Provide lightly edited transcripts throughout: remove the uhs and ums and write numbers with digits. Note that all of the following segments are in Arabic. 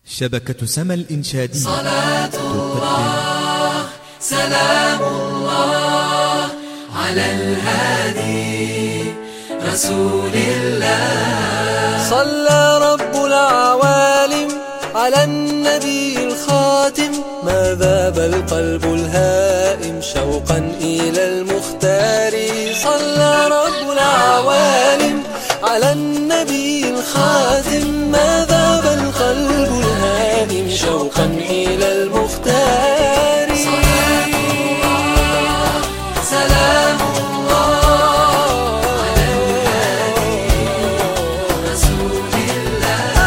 شبكة سما الإنشادية. صلاة الله سلام الله على الهادي رسول الله. صلى رب العوالم على النبي الخاتم، ما ذاب القلب الهائم شوقا إلى المختار. صلى رب العوالم على النبي الخاتم، ما ذاب القلب الهائم شوقا إلى المختار. صلاة الله سلام الله على الهادي رسول الله.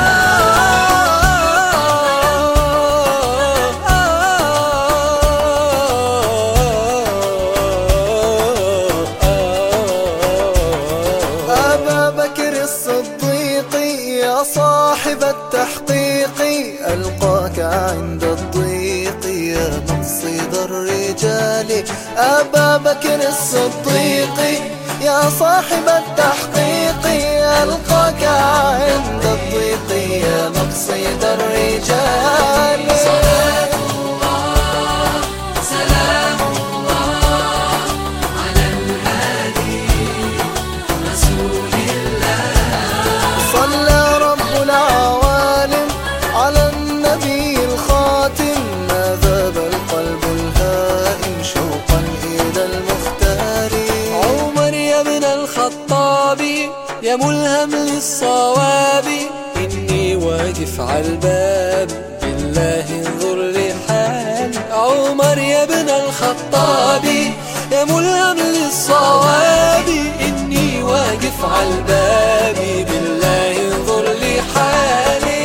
أبا بكر الصديق يا صاحب التحقيق، ألقاك عند الضيق يا مقصد الرجال. أبا بكر الصديق يا صاحب التحقيق، ألقاك عند الضيق يا مقصد الرجال. صلاة الله سلام الله على الهادي رسول الله. صلى رب العوالم على النبي الخاتم، ما ذاب القلب الهائم شوقا إلى المختار. عمر يا ابن الخطاب يا ملهم للصواب، إني واقف على الباب بالله انظر لحالي. عمر يا ابن الخطاب يا ملهم للصواب، إني واقف على الباب بالله انظر لحالي.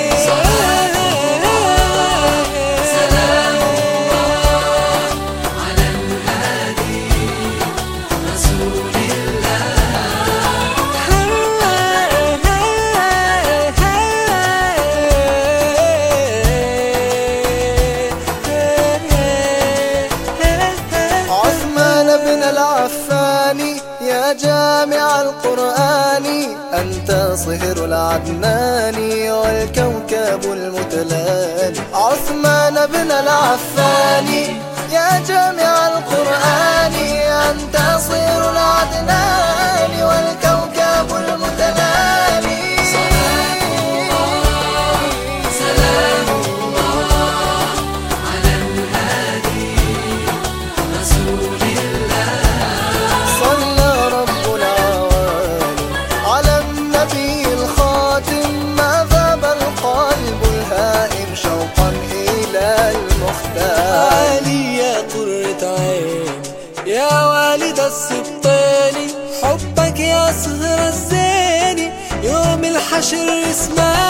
سلام الله على الهادي رسول عثمان بن العفان يا جامع القرآن، أنت صهر العدنان والكوكب المتلالي. عثمان بن العفان يا جامع القرآن، أنت صهر العدنان والكوكب المتلالي. صلاة الله سلام الله على الهادي رسول الله. صلى رب العوالم على النبي الخاتم، ما ذاب القلب الهائم شوقا إلى المختار. علي يا قرة عين يا والد السبطين، حبك يا صهر الزين يوم الحشر اسمع